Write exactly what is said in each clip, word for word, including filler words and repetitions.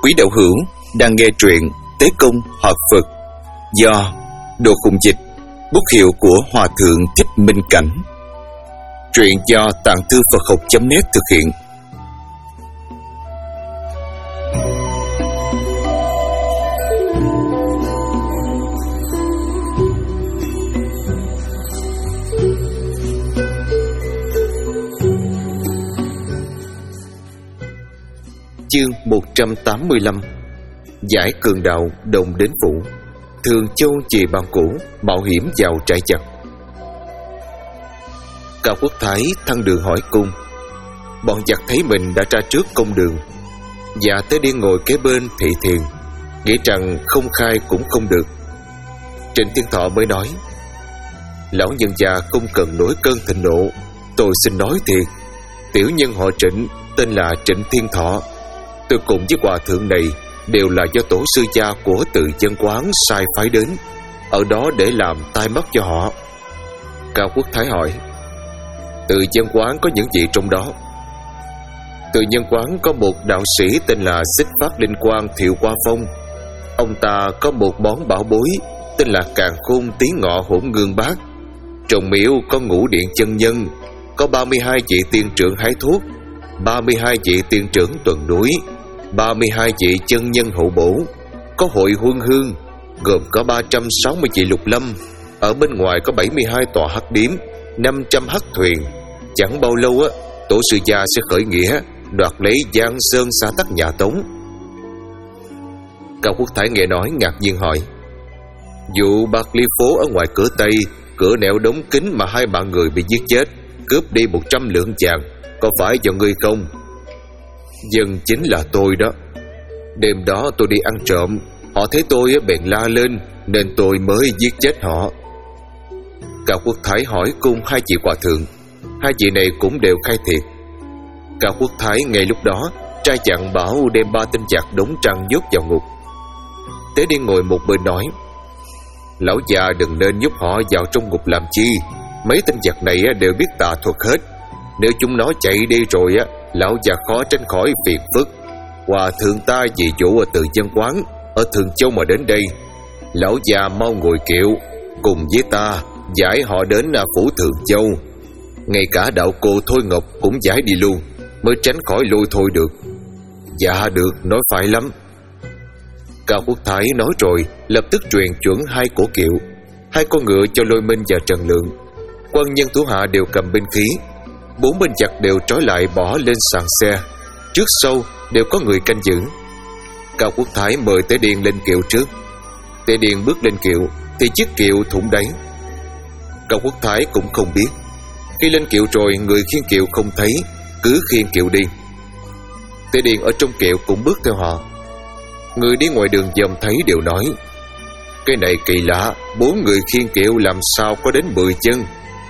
Quý đạo hữu đang nghe truyện Tế Công Hợp Phật do Đồ Khùng Dịch, bút hiệu của Hòa Thượng Thích Minh Cảnh. Truyện do Tạng Thư Phật Học chấm net thực hiện. Chương một trăm tám mươi lăm. Giải cường đạo đồng đến phủ, Thường Châu về bàn cũ, mạo hiểm vào trại chặt. Cao Quốc Thái thăng đường hỏi cung. Bọn giặc thấy mình đã ra trước công đường, và Tế Điên ngồi kế bên thị thiền, nghĩ rằng không khai cũng không được. Trịnh Thiên Thọ mới nói: lão nhân già không cần nổi cơn thịnh nộ, tôi xin nói thiệt, tiểu nhân họ Trịnh, tên là Trịnh Thiên Thọ. Tôi cùng với hòa thượng này đều là do tổ sư cha của Từ Dân Quán sai phái đến, ở đó để làm tai mắt cho họ. Cao Quốc Thái hỏi: Từ Dân Quán có những gì trong đó? Từ Dân Quán có một đạo sĩ tên là Xích Phát Linh Quang Thiệu Qua Phong. Ông ta có một món bảo bối tên là Càn Khôn Tí Ngọ Hỗn Ngương Bát. Trong miếu có ngũ điện chân nhân, có ba mươi hai vị tiên trưởng hái thuốc, ba mươi hai vị tiên trưởng tuần núi, ba mươi hai vị chân nhân hậu bổ, có hội huân hương, gồm có ba trăm sáu mươi vị lục lâm. Ở bên ngoài có bảy mươi hai tòa hắc điếm, năm trăm hắc thuyền. Chẳng bao lâu á, tổ sư gia sẽ khởi nghĩa, đoạt lấy Giang Sơn xã tắc nhà Tống. Cao Quốc Thái nghe nói ngạc nhiên hỏi: vụ Bạc Ly phố ở ngoài cửa Tây, cửa nẻo đóng kín mà hai bạn người bị giết chết, cướp đi một trăm lượng vàng, có phải do ngươi không? Dân chính là tôi đó. Đêm đó tôi đi ăn trộm, họ thấy tôi bèn la lên, nên tôi mới giết chết họ. Cao Quốc Thái hỏi cung hai vị hòa thượng. Hai vị này cũng đều khai thiệt. Cao Quốc Thái ngay lúc đó trai chặn bảo đem ba tên giặc đóng trăng nhốt vào ngục. Tế Điên ngồi một bên nói: lão già đừng nên nhốt họ vào trong ngục làm chi. Mấy tên giặc này đều biết tà thuật hết, nếu chúng nó chạy đi rồi á, lão già khó tránh khỏi phiền phức. Hòa thượng ta vì vụ ở Từ Dân Quán ở Thường Châu mà đến đây, lão già mau ngồi kiệu cùng với ta giải họ đến phủ Thường Châu. Ngay cả đạo cô Thôi Ngọc cũng giải đi luôn, mới tránh khỏi lôi thôi được. Dạ được, nói phải lắm. Cao Quốc Thái nói rồi lập tức truyền chuẩn hai cổ kiệu, hai con ngựa cho Lôi Minh và Trần Lượng. Quân nhân thủ hạ đều cầm binh khí, bốn bên giặc đều trói lại bỏ lên sàn xe, trước sau đều có người canh giữ. Cao Quốc Thái mời Tế Điên lên kiệu trước. Tế Điên bước lên kiệu thì chiếc kiệu thủng đáy. Cao Quốc Thái cũng không biết. Khi lên kiệu rồi, người khiêng kiệu không thấy, cứ khiêng kiệu đi. Tế Điên ở trong kiệu cũng bước theo họ. Người đi ngoài đường dòm thấy đều nói: cái này kỳ lạ, bốn người khiêng kiệu làm sao có đến mười chân.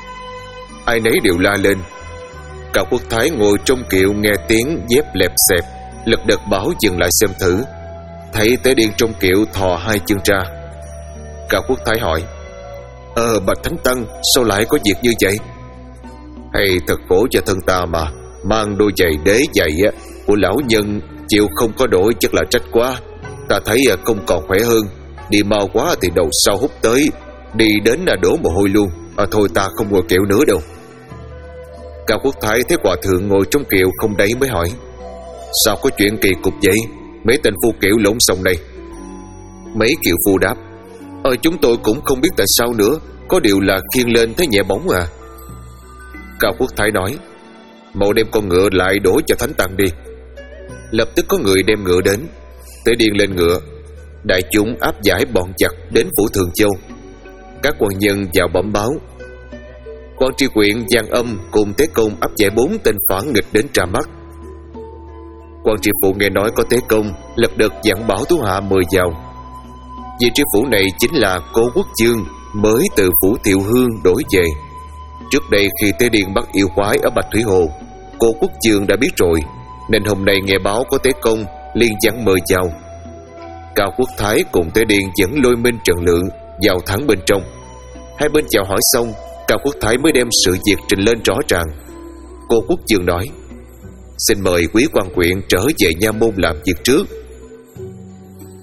Ai nấy đều la lên. Cao Quốc Thái ngồi trong kiệu nghe tiếng dép lẹp xẹp, lật đật bảo dừng lại xem thử. Thấy Tế Điên trong kiệu thò hai chân ra. Cao Quốc Thái hỏi: Ờ bạch Thánh Tăng, sao lại có việc như vậy? Hay thật khổ cho thân ta mà, mang đôi giày đế giày á của lão nhân chịu không có đổi, chắc là trách quá. Ta thấy không còn khỏe hơn, đi mau quá thì đầu sau hút tới, đi đến là đổ mồ hôi luôn. À, thôi ta không ngồi kiệu nữa đâu. Cao Quốc Thái thấy hòa thượng ngồi trong kiệu không đáy mới hỏi: sao có chuyện kỳ cục vậy? Mấy tên phu kiệu lộn xộn này. Mấy kiệu phu đáp: Ờ chúng tôi cũng không biết tại sao nữa, có điều là khiêng lên thấy nhẹ bóng à. Cao Quốc Thái nói: mau đem con ngựa lại đổ cho Thánh Tăng đi. Lập tức có người đem ngựa đến. Tế Điên lên ngựa, đại chúng áp giải bọn giặc đến phủ Thường Châu. Các quan nhân vào bẩm báo. Quan tri huyện Giang Âm cùng Tế Công áp giải bốn tên phản nghịch đến tra mắt. Quan tri phủ nghe nói có Tế Công, lập đật dặn bảo thủ hạ mời vào. Vị tri phủ này chính là Cố Quốc Chương, mới từ phủ Thiệu Hương đổi về. Trước đây khi Tế Điên bắt yêu quái ở Bạch Thủy Hồ, Cố Quốc Chương đã biết rồi, nên hôm nay nghe báo có Tế Công liền dặn mời vào. Cao Quốc Thái cùng Tế Điên dẫn Lôi Minh, Trần Lượng vào thẳng bên trong. Hai bên chào hỏi xong, Cao Quốc Thái mới đem sự việc trình lên rõ ràng. Cố Quốc Chương nói: xin mời quý quan quyện trở về nha môn làm việc trước.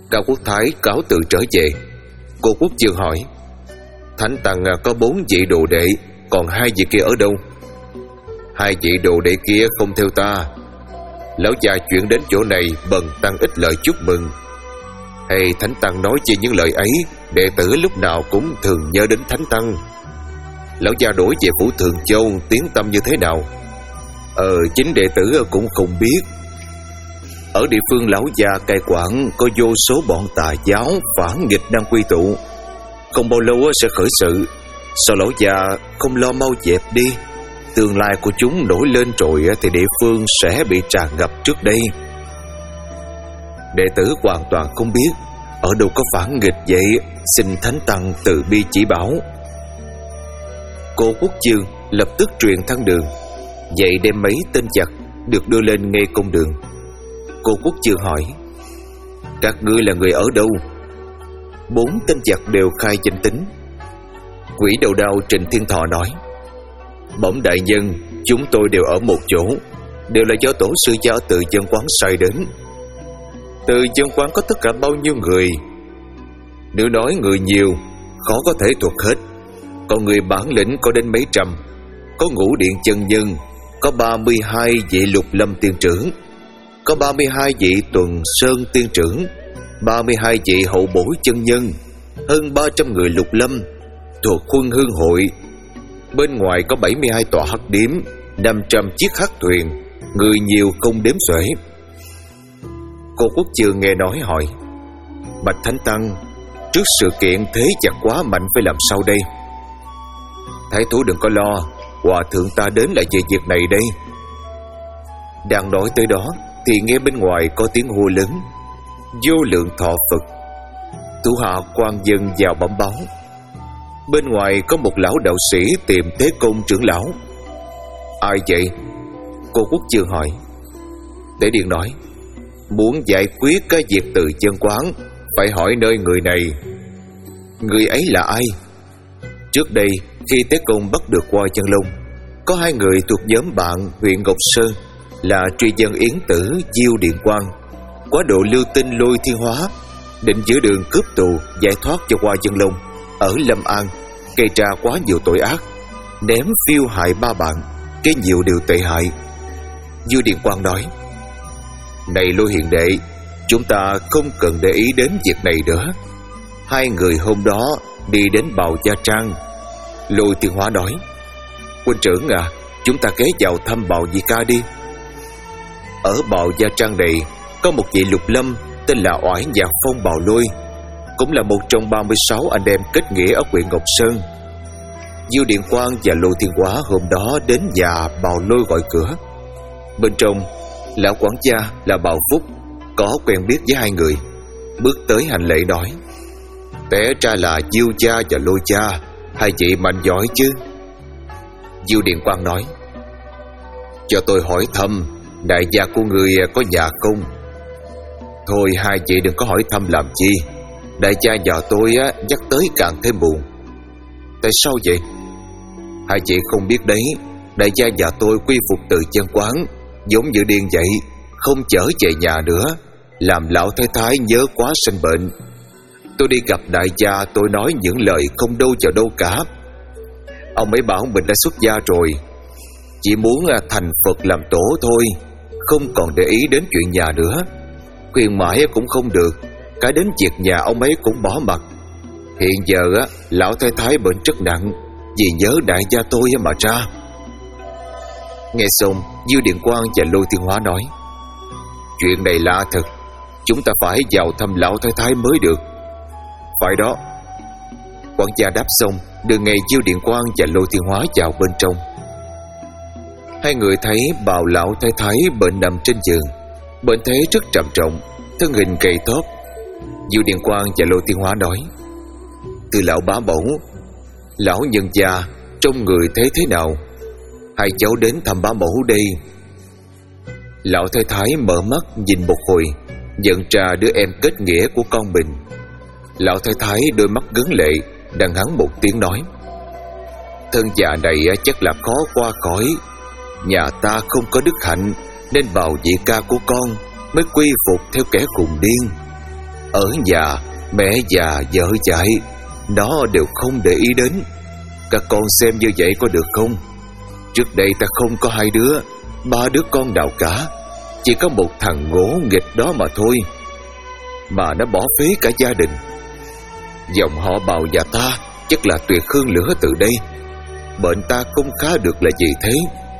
Cao Quốc Thái cáo từ trở về. Cô Quốc Dương hỏi: Thánh Tăng có bốn vị đồ đệ, còn hai vị kia ở đâu? Hai vị đồ đệ kia không theo ta. Lão già chuyển đến chỗ này bần tăng ít lời chúc mừng. Hay Thánh Tăng nói về những lời ấy, đệ tử lúc nào cũng thường nhớ đến Thánh Tăng. Lão già đổi về phủ Thường Châu tiếng tâm như thế nào? Ờ chính đệ tử cũng không biết. Ở địa phương lão già cai quản có vô số bọn tà giáo phản nghịch đang quy tụ, không bao lâu sẽ khởi sự. Sao lão già không lo mau dẹp đi? Tương lai của chúng nổi lên rồi thì địa phương sẽ bị tràn ngập trước đây. Đệ tử hoàn toàn không biết. Ở đâu có phản nghịch vậy? Xin Thánh Tăng từ bi chỉ bảo. Cô Quốc Dương lập tức truyền thăng đường, vậy đem mấy tên giặc được đưa lên ngay công đường. Cô Quốc Dương hỏi: Các ngươi là người ở đâu? Bốn tên giặc đều khai danh tính. Quỷ đầu đao Trịnh Thiên Thọ nói: Bẩm đại nhân, chúng tôi đều ở một chỗ, đều là do tổ sư gia Từ Dân Quán sai đến. Từ Dân Quán có tất cả bao nhiêu người? Nếu nói người nhiều, khó có thể thuộc hết. Còn người bản lĩnh có đến mấy trăm. Có Ngũ Điện chân nhân, có ba mươi hai vị Lục Lâm tiên trưởng, có ba mươi hai vị Tuần Sơn tiên trưởng, ba mươi hai vị Hậu Bối chân nhân, hơn ba trăm người Lục Lâm thuộc Khuân Hương hội. Bên ngoài có bảy mươi hai tòa hắc điếm, năm trăm chiếc hắc thuyền, người nhiều không đếm xuể. Cô Quốc Dương nghe nói hỏi: Bạch Thánh Tăng, trước sự kiện thế giặc quá mạnh phải làm sao đây? Thái thú đừng có lo, hòa thượng ta đến là về việc này đây. Đang nói tới đó thì nghe bên ngoài có tiếng hô lớn: Vô lượng thọ Phật! Thủ hạ quan dân vào bẩm báo. Bên ngoài có một lão đạo sĩ tìm Thế Công trưởng lão. Ai vậy? Cô Quốc Dương hỏi. Tế Điền nói: Muốn giải quyết cái việc Từ Dân Quán, phải hỏi nơi người này. Người ấy là ai? Trước đây khi Thế Công bắt được Hoa Chân Long, có hai người thuộc nhóm bạn huyện Ngọc Sơn là truy dân Yến Tử, Diêu Điện Quang, quá độ lưu tinh Lôi Thiên Hóa, định giữa đường cướp tù giải thoát cho Hoa Chân Long ở Lâm An, gây ra quá nhiều tội ác, ném phiêu hại ba bạn, cái nhiều điều tệ hại. Diêu Điện Quang nói: Này Lôi hiền đệ, chúng ta không cần để ý đến việc này nữa. Hai người hôm đó đi đến Bào Gia Trang. Lôi Thiên Hóa nói: Huynh trưởng à, chúng ta ghé vào thăm Bào Di Ca đi. Ở Bào Gia Trang này có một vị Lục Lâm tên là Oải Nhạc Phong Bào Lôi, cũng là một trong ba mươi sáu anh em kết nghĩa ở huyện Ngọc Sơn. Diêu Điện Quang và Lôi Thiên Hóa hôm đó đến nhà Bào Lôi gọi cửa. Bên trong, lão quản gia là Bào Phúc có quen biết với hai người, bước tới hành lễ nói: Té ra là Diêu cha và Lôi cha, hai vị mạnh giỏi chứ? Diêu Điện Quang nói: Cho tôi hỏi thăm, đại gia của người có nhà không? Thôi hai chị đừng có hỏi thăm làm chi. Đại gia nhà tôi á, nhắc tới càng thêm buồn. Tại sao vậy? Hai chị không biết đấy, đại gia nhà tôi quy phục Từ Dân Quán, giống như điên vậy, không chở về nhà nữa, làm lão thái thái nhớ quá sinh bệnh. Tôi đi gặp đại gia, tôi nói những lời không đâu vào đâu cả. Ông ấy bảo mình đã xuất gia rồi, chỉ muốn thành Phật làm tổ thôi, không còn để ý đến chuyện nhà nữa. Khuyên mãi cũng không được, cái đến việc nhà ông ấy cũng bỏ mặc. Hiện giờ á, lão thái thái bệnh rất nặng, vì nhớ đại gia tôi mà ra. Nghe xong, Diêu Điện Quang và Lôi Thiên Hóa nói: Chuyện này lạ thật, chúng ta phải vào thăm lão thái thái mới được. Phải đó. Quản gia đáp xong, đưa ngay Diêu Điện Quang và Lôi Thiên Hóa vào bên trong. Hai người thấy Bào lão thái thái bệnh nằm trên giường, bệnh thế rất trầm trọng, thân hình gầy tóp. Diêu Điện Quang và Lôi Thiên Hóa nói: Thưa lão bá mẫu, lão nhân gia trong người thế thế nào? Hai cháu đến thăm bá mẫu đây. Lão thái thái mở mắt nhìn một hồi, nhận ra đứa em kết nghĩa của con mình. Lão thái thái đôi mắt ngấn lệ, đằng hắn một tiếng nói: Thân già này chắc là khó qua khỏi. Nhà ta không có đức hạnh, nên Bào Nhị ca của con mới quy phục theo kẻ khùng điên. Ở nhà, mẹ già, vợ chạy, nó đều không để ý đến. Các con xem như vậy có được không? Trước đây ta không có hai đứa, ba đứa con nào cả, chỉ có một thằng ngỗ nghịch đó mà thôi, mà nó bỏ phế cả gia đình. Dòng họ Bào nhà ta chắc là tuyệt hương lửa từ đây. Bệnh ta không khá được là gì thế?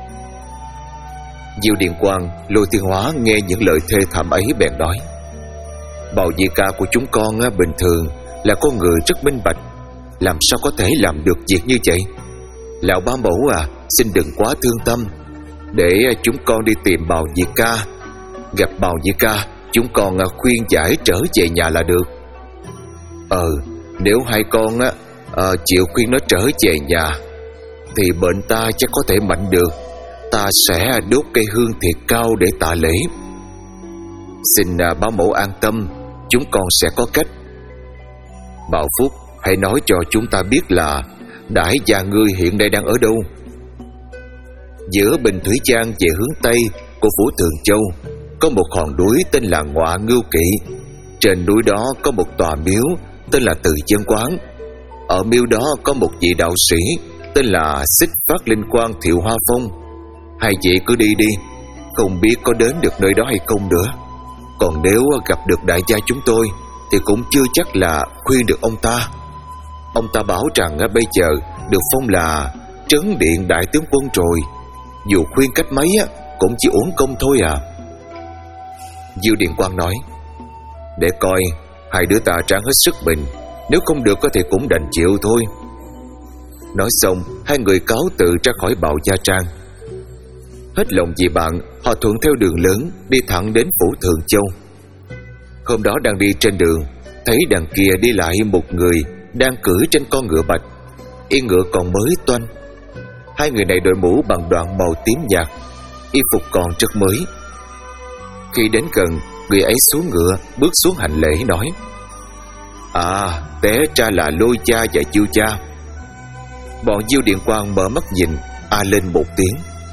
Diệu Điện Quang, Lôi Thiên Hóa nghe những lời thê thảm ấy bèn nói: Bào Di Ca của chúng con bình thường là con người rất minh bạch, làm sao có thể làm được việc như vậy? Lão bá mẫu à, xin đừng quá thương tâm, để chúng con đi tìm Bào Di Ca. Gặp Bào Di Ca, chúng con khuyên giải trở về nhà là được. Ờ, nếu hai con á à, chịu khuyên nó trở về nhà, thì bệnh ta chắc có thể mạnh được. Ta sẽ đốt cây hương thiệt cao để tạ lễ. Xin à, bá mẫu an tâm, chúng con sẽ có cách. Bảo Phúc, hãy nói cho chúng ta biết là Đãi gia ngươi hiện nay đang ở đâu. Giữa Bình Thủy Trang về hướng Tây của phủ Thường Châu có một hòn núi tên là Ngọa Ngưu Kỵ. Trên núi đó có một tòa miếu tên là Từ Chân Quán. Ở miếu đó có một vị đạo sĩ tên là Xích Phát Linh Quang Thiệu Hoa Phong. Hai vị cứ đi đi, không biết có đến được nơi đó hay không nữa. Còn nếu gặp được đại gia chúng tôi thì cũng chưa chắc là khuyên được ông ta. Ông ta bảo rằng bây giờ được phong là Trấn Điện Đại Tướng Quân rồi, dù khuyên cách mấy cũng chỉ uổng công thôi à. Diệu Điện Quang nói: Để coi, hai đứa ta ráng hết sức mình, nếu không được thì cũng đành chịu thôi. Nói xong, hai người cáo từ ra khỏi Bào Gia Trang. Hết lòng vì bạn, họ thuận theo đường lớn đi thẳng đến phủ Thường Châu. Hôm đó đang đi trên đường, thấy đằng kia đi lại một người đang cưỡi trên con ngựa bạch, yên ngựa còn mới toanh. Hai người này đội mũ bằng đoạn màu tím nhạt, y phục còn rất mới. Khi đến gần, người ấy xuống ngựa, bước xuống hành lễ nói: À, té ra là Lôi cha và Diêu cha. Bọn Diêu Điện Quang mở mắt nhìn, a lên một tiếng.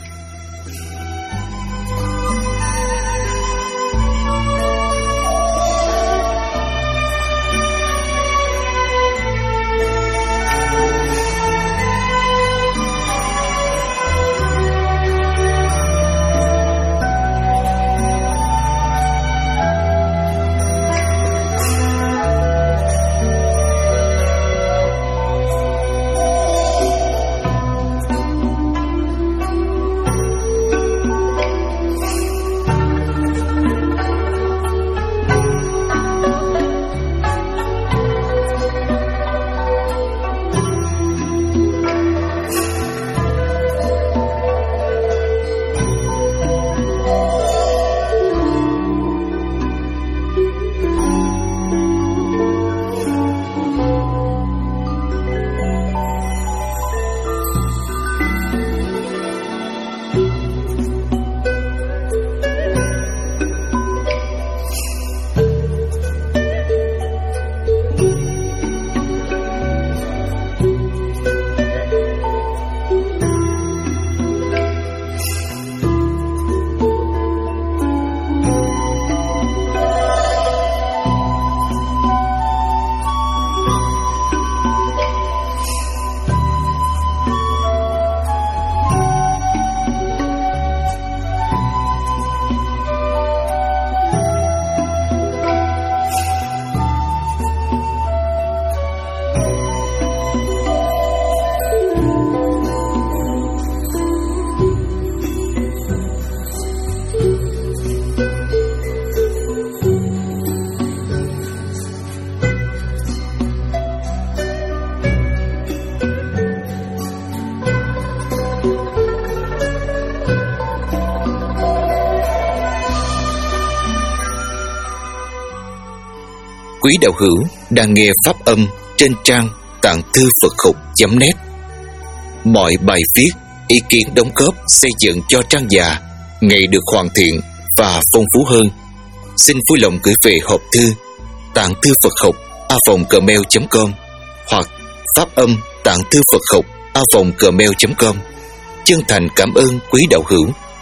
Quý đạo hữu đang nghe pháp âm trên trang tạng thư Phật học chấm net. Mọi bài viết, ý kiến đóng góp xây dựng cho trang già ngày được hoàn thiện và phong phú hơn. Xin vui lòng gửi về hộp thư tạng thư Phật học a vòng gmail chấm com hoặc pháp âm tạng thư Phật học a vòng gmail chấm com. Chân thành cảm ơn quý đạo hữu.